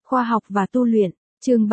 Khoa học và tu luyện, chương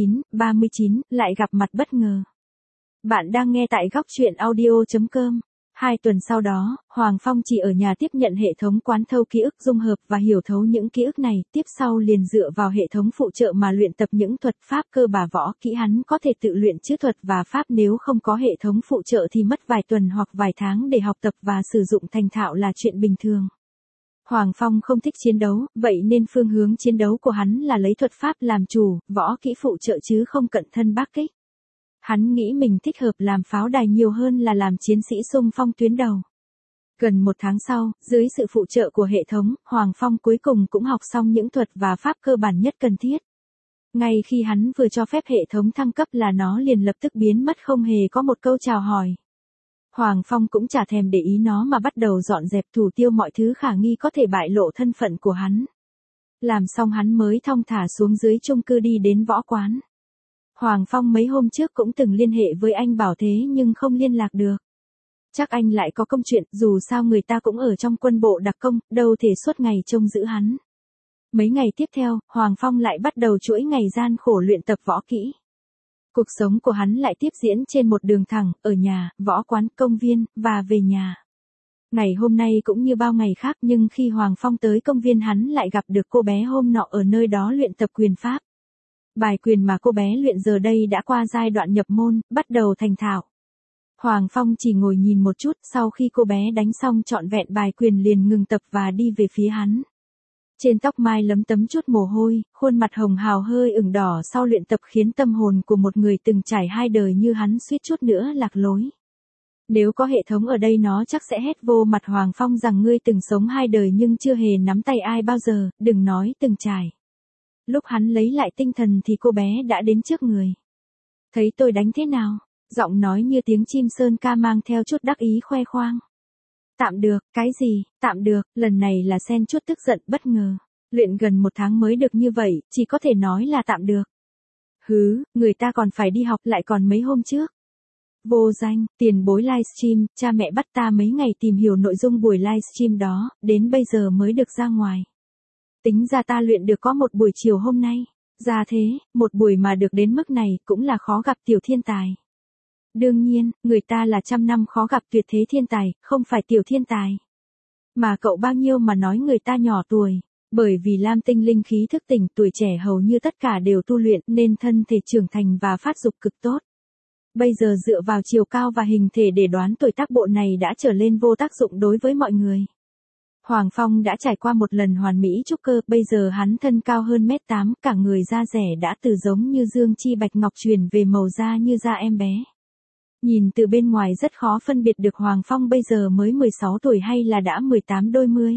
39, lại gặp mặt bất ngờ. Bạn đang nghe tại góc truyện audio.com. 2 tuần sau đó, Hoàng Phong chỉ ở nhà tiếp nhận hệ thống quán thâu ký ức dung hợp và hiểu thấu những ký ức này, tiếp sau liền dựa vào hệ thống phụ trợ mà luyện tập những thuật pháp cơ bà võ kỹ hắn có thể tự luyện chữ thuật và pháp, nếu không có hệ thống phụ trợ thì mất vài tuần hoặc vài tháng để học tập và sử dụng thành thạo là chuyện bình thường. Hoàng Phong không thích chiến đấu, vậy nên phương hướng chiến đấu của hắn là lấy thuật pháp làm chủ, võ kỹ phụ trợ chứ không cận thân bác kích. Hắn nghĩ mình thích hợp làm pháo đài nhiều hơn là làm chiến sĩ xung phong tuyến đầu. Gần 1 tháng sau, dưới sự phụ trợ của hệ thống, Hoàng Phong cuối cùng cũng học xong những thuật và pháp cơ bản nhất cần thiết. Ngay khi hắn vừa cho phép hệ thống thăng cấp là nó liền lập tức biến mất, không hề có một câu chào hỏi. Hoàng Phong cũng chả thèm để ý nó mà bắt đầu dọn dẹp thủ tiêu mọi thứ khả nghi có thể bại lộ thân phận của hắn. Làm xong hắn mới thong thả xuống dưới chung cư đi đến võ quán. Hoàng Phong mấy hôm trước cũng từng liên hệ với anh Bảo thế nhưng không liên lạc được. Chắc anh lại có công chuyện, dù sao người ta cũng ở trong quân bộ đặc công, đâu thể suốt ngày trông giữ hắn. Mấy ngày tiếp theo, Hoàng Phong lại bắt đầu chuỗi ngày gian khổ luyện tập võ kỹ. Cuộc sống của hắn lại tiếp diễn trên một đường thẳng, ở nhà, võ quán, công viên, và về nhà. Ngày hôm nay cũng như bao ngày khác, nhưng khi Hoàng Phong tới công viên hắn lại gặp được cô bé hôm nọ ở nơi đó luyện tập quyền pháp. Bài quyền mà cô bé luyện giờ đây đã qua giai đoạn nhập môn, bắt đầu thành thạo. Hoàng Phong chỉ ngồi nhìn một chút, sau khi cô bé đánh xong trọn vẹn bài quyền liền ngừng tập và đi về phía hắn. Trên tóc mai lấm tấm chút mồ hôi, khuôn mặt hồng hào hơi ửng đỏ sau luyện tập khiến tâm hồn của một người từng trải 2 đời như hắn suýt chút nữa lạc lối. Nếu có hệ thống ở đây nó chắc sẽ hét vô mặt Hoàng Phong rằng ngươi từng sống 2 đời nhưng chưa hề nắm tay ai bao giờ, đừng nói từng trải. Lúc hắn lấy lại tinh thần thì cô bé đã đến trước người. Thấy tôi đánh thế nào? Giọng nói như tiếng chim sơn ca mang theo chút đắc ý khoe khoang. Tạm được, cái gì, tạm được, lần này là xen chút tức giận bất ngờ. Luyện gần 1 tháng mới được như vậy, chỉ có thể nói là tạm được. Hứ, người ta còn phải đi học lại còn mấy hôm trước. Vô danh, tiền bối livestream, cha mẹ bắt ta mấy ngày tìm hiểu nội dung buổi livestream đó, đến bây giờ mới được ra ngoài. Tính ra ta luyện được có một buổi chiều hôm nay. Ra thế, một buổi mà được đến mức này cũng là khó gặp tiểu thiên tài. Đương nhiên, người ta là 100 năm khó gặp tuyệt thế thiên tài, không phải tiểu thiên tài. Mà cậu bao nhiêu mà nói người ta nhỏ tuổi. Bởi vì Lam Tinh linh khí thức tỉnh, tuổi trẻ hầu như tất cả đều tu luyện nên thân thể trưởng thành và phát dục cực tốt. Bây giờ dựa vào chiều cao và hình thể để đoán tuổi tác bộ này đã trở lên vô tác dụng đối với mọi người. Hoàng Phong đã trải qua một lần hoàn mỹ trúc cơ, bây giờ hắn thân cao hơn 1m8, cả người da rẻ đã từ giống như dương chi bạch ngọc chuyển về màu da như da em bé. Nhìn từ bên ngoài rất khó phân biệt được Hoàng Phong bây giờ mới 16 tuổi hay là đã 18 đôi mươi.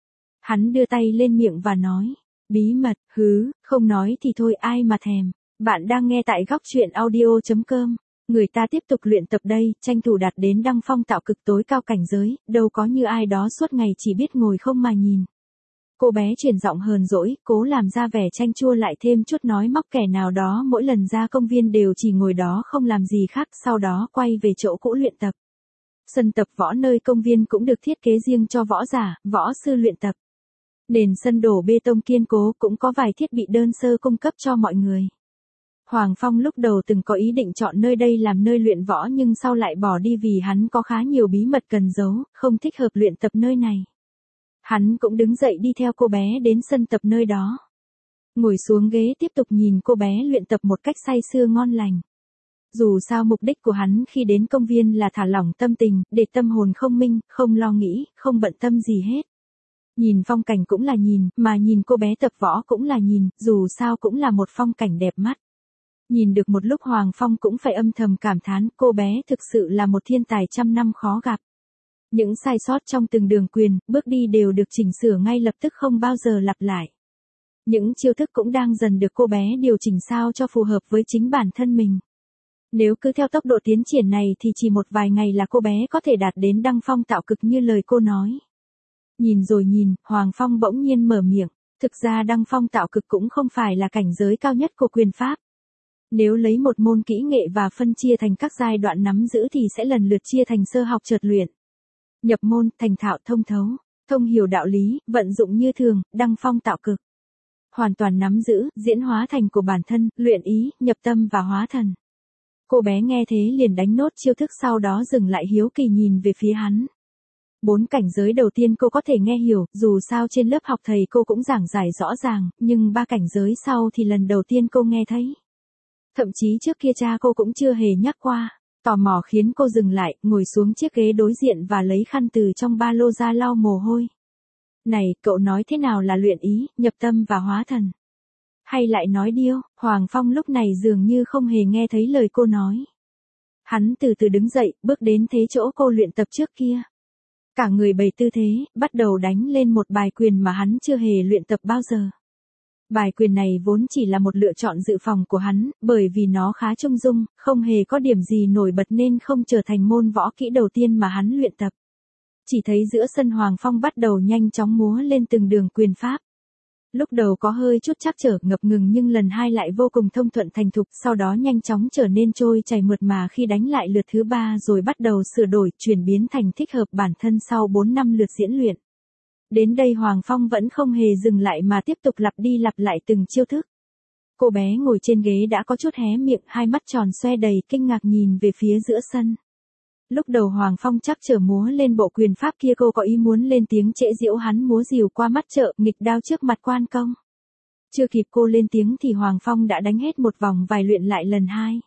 Hắn đưa tay lên miệng và nói, bí mật, không nói thì thôi ai mà thèm. Bạn đang nghe tại góc truyện audio.com. Người ta tiếp tục luyện tập đây, tranh thủ đạt đến đăng phong tạo cực tối cao cảnh giới, đâu có như ai đó suốt ngày chỉ biết ngồi không mà nhìn. Cô bé chuyển giọng hờn dỗi, cố làm ra vẻ chanh chua lại thêm chút nói móc kẻ nào đó mỗi lần ra công viên đều chỉ ngồi đó không làm gì khác, sau đó quay về chỗ cũ luyện tập. Sân tập võ nơi công viên cũng được thiết kế riêng cho võ giả, võ sư luyện tập. Nền sân đổ bê tông kiên cố cũng có vài thiết bị đơn sơ cung cấp cho mọi người. Hoàng Phong lúc đầu từng có ý định chọn nơi đây làm nơi luyện võ nhưng sau lại bỏ đi vì hắn có khá nhiều bí mật cần giấu, không thích hợp luyện tập nơi này. Hắn cũng đứng dậy đi theo cô bé đến sân tập nơi đó. Ngồi xuống ghế tiếp tục nhìn cô bé luyện tập một cách say sưa ngon lành. Dù sao mục đích của hắn khi đến công viên là thả lỏng tâm tình, để tâm hồn không minh, không lo nghĩ, không bận tâm gì hết. Nhìn phong cảnh cũng là nhìn, mà nhìn cô bé tập võ cũng là nhìn, dù sao cũng là một phong cảnh đẹp mắt. Nhìn được một lúc Hoàng Phong cũng phải âm thầm cảm thán cô bé thực sự là một thiên tài 100 năm khó gặp. Những sai sót trong từng đường quyền, bước đi đều được chỉnh sửa ngay lập tức không bao giờ lặp lại. Những chiêu thức cũng đang dần được cô bé điều chỉnh sao cho phù hợp với chính bản thân mình. Nếu cứ theo tốc độ tiến triển này thì chỉ một vài ngày là cô bé có thể đạt đến đăng phong tạo cực như lời cô nói. Nhìn rồi nhìn, Hoàng Phong bỗng nhiên mở miệng, thực ra đăng phong tạo cực cũng không phải là cảnh giới cao nhất của quyền pháp. Nếu lấy một môn kỹ nghệ và phân chia thành các giai đoạn nắm giữ thì sẽ lần lượt chia thành sơ học chợt luyện, nhập môn, thành thạo thông thấu, thông hiểu đạo lý, vận dụng như thường, đăng phong tạo cực. hoàn toàn nắm giữ, diễn hóa thành của bản thân, luyện ý, nhập tâm và hóa thần. Cô bé nghe thế liền đánh nốt chiêu thức, sau đó dừng lại hiếu kỳ nhìn về phía hắn. 4 cảnh giới đầu tiên cô có thể nghe hiểu, dù sao trên lớp học thầy cô cũng giảng giải rõ ràng, nhưng 3 cảnh giới sau thì lần đầu tiên cô nghe thấy. Thậm chí trước kia cha cô cũng chưa hề nhắc qua. Tò mò khiến cô dừng lại, ngồi xuống chiếc ghế đối diện và lấy khăn từ trong ba lô ra lau mồ hôi. Này, cậu nói thế nào là luyện ý, nhập tâm và hóa thần? Hay lại nói điêu? Hoàng Phong lúc này dường như không hề nghe thấy lời cô nói. Hắn từ từ đứng dậy, bước đến thế chỗ cô luyện tập trước kia. Cả người bày tư thế, bắt đầu đánh lên một bài quyền mà hắn chưa hề luyện tập bao giờ. Bài quyền này vốn chỉ là một lựa chọn dự phòng của hắn, bởi vì nó khá trung dung, không hề có điểm gì nổi bật nên không trở thành môn võ kỹ đầu tiên mà hắn luyện tập. Chỉ thấy giữa sân Hoàng Phong bắt đầu nhanh chóng múa lên từng đường quyền pháp. Lúc đầu có hơi chút trắc trở ngập ngừng nhưng lần 2 lại vô cùng thông thuận thành thục, sau đó nhanh chóng trở nên trôi chảy mượt mà khi đánh lại lượt thứ 3 rồi bắt đầu sửa đổi, chuyển biến thành thích hợp bản thân sau 4 năm lượt diễn luyện. Đến đây Hoàng Phong vẫn không hề dừng lại mà tiếp tục lặp đi lặp lại từng chiêu thức. Cô bé ngồi trên ghế đã có chút hé miệng, hai mắt tròn xoe đầy kinh ngạc nhìn về phía giữa sân. Lúc đầu Hoàng Phong chắc trở múa lên bộ quyền pháp kia cô có ý muốn lên tiếng trễ giễu hắn múa rìu qua mắt trợ nghịch đao trước mặt quan công. Chưa kịp cô lên tiếng thì Hoàng Phong đã đánh hết một vòng vài luyện lại lần 2.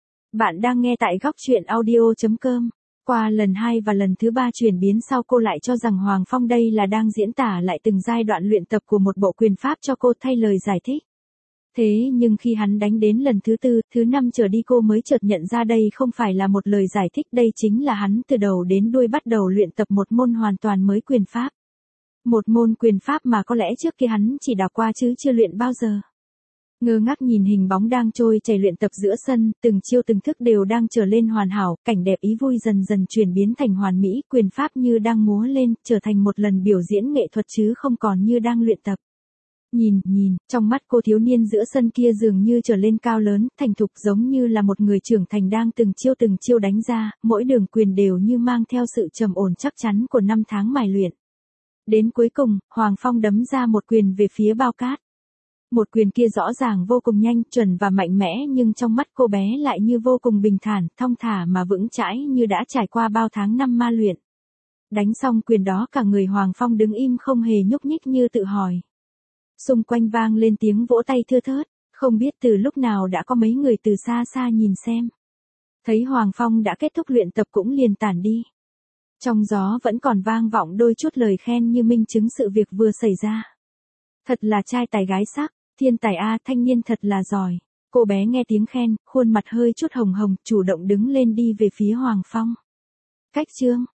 Bạn đang nghe tại góc truyện audio.com. Qua lần 2 và lần thứ 3 chuyển biến sau cô lại cho rằng Hoàng Phong đây là đang diễn tả lại từng giai đoạn luyện tập của một bộ quyền pháp cho cô thay lời giải thích. Thế nhưng khi hắn đánh đến lần thứ 4, thứ 5 trở đi cô mới chợt nhận ra đây không phải là một lời giải thích, đây chính là hắn từ đầu đến đuôi bắt đầu luyện tập một môn hoàn toàn mới quyền pháp. Một môn quyền pháp mà có lẽ trước kia hắn chỉ đọc qua chứ chưa luyện bao giờ. Ngơ ngác nhìn hình bóng đang trôi chảy luyện tập giữa sân, từng chiêu từng thức đều đang trở lên hoàn hảo, cảnh đẹp ý vui dần dần chuyển biến thành hoàn mỹ, quyền pháp như đang múa lên, trở thành một lần biểu diễn nghệ thuật chứ không còn như đang luyện tập. Nhìn, trong mắt cô thiếu niên giữa sân kia dường như trở lên cao lớn, thành thục giống như là một người trưởng thành đang từng chiêu đánh ra, mỗi đường quyền đều như mang theo sự trầm ổn chắc chắn của 5 tháng mài luyện. Đến cuối cùng, Hoàng Phong đấm ra một quyền về phía bao cát. Một quyền kia rõ ràng vô cùng nhanh, chuẩn và mạnh mẽ nhưng trong mắt cô bé lại như vô cùng bình thản, thong thả mà vững chãi như đã trải qua bao tháng năm ma luyện. Đánh xong quyền đó cả người Hoàng Phong đứng im không hề nhúc nhích như tự hỏi. Xung quanh vang lên tiếng vỗ tay thưa thớt, không biết từ lúc nào đã có mấy người từ xa xa nhìn xem. Thấy Hoàng Phong đã kết thúc luyện tập cũng liền tản đi. Trong gió vẫn còn vang vọng đôi chút lời khen như minh chứng sự việc vừa xảy ra. Thật là trai tài gái sắc, thiên tài a, thanh niên thật là giỏi. Cô bé nghe tiếng khen, khuôn mặt hơi chút hồng hồng, chủ động đứng lên đi về phía Hoàng Phong. Cách chương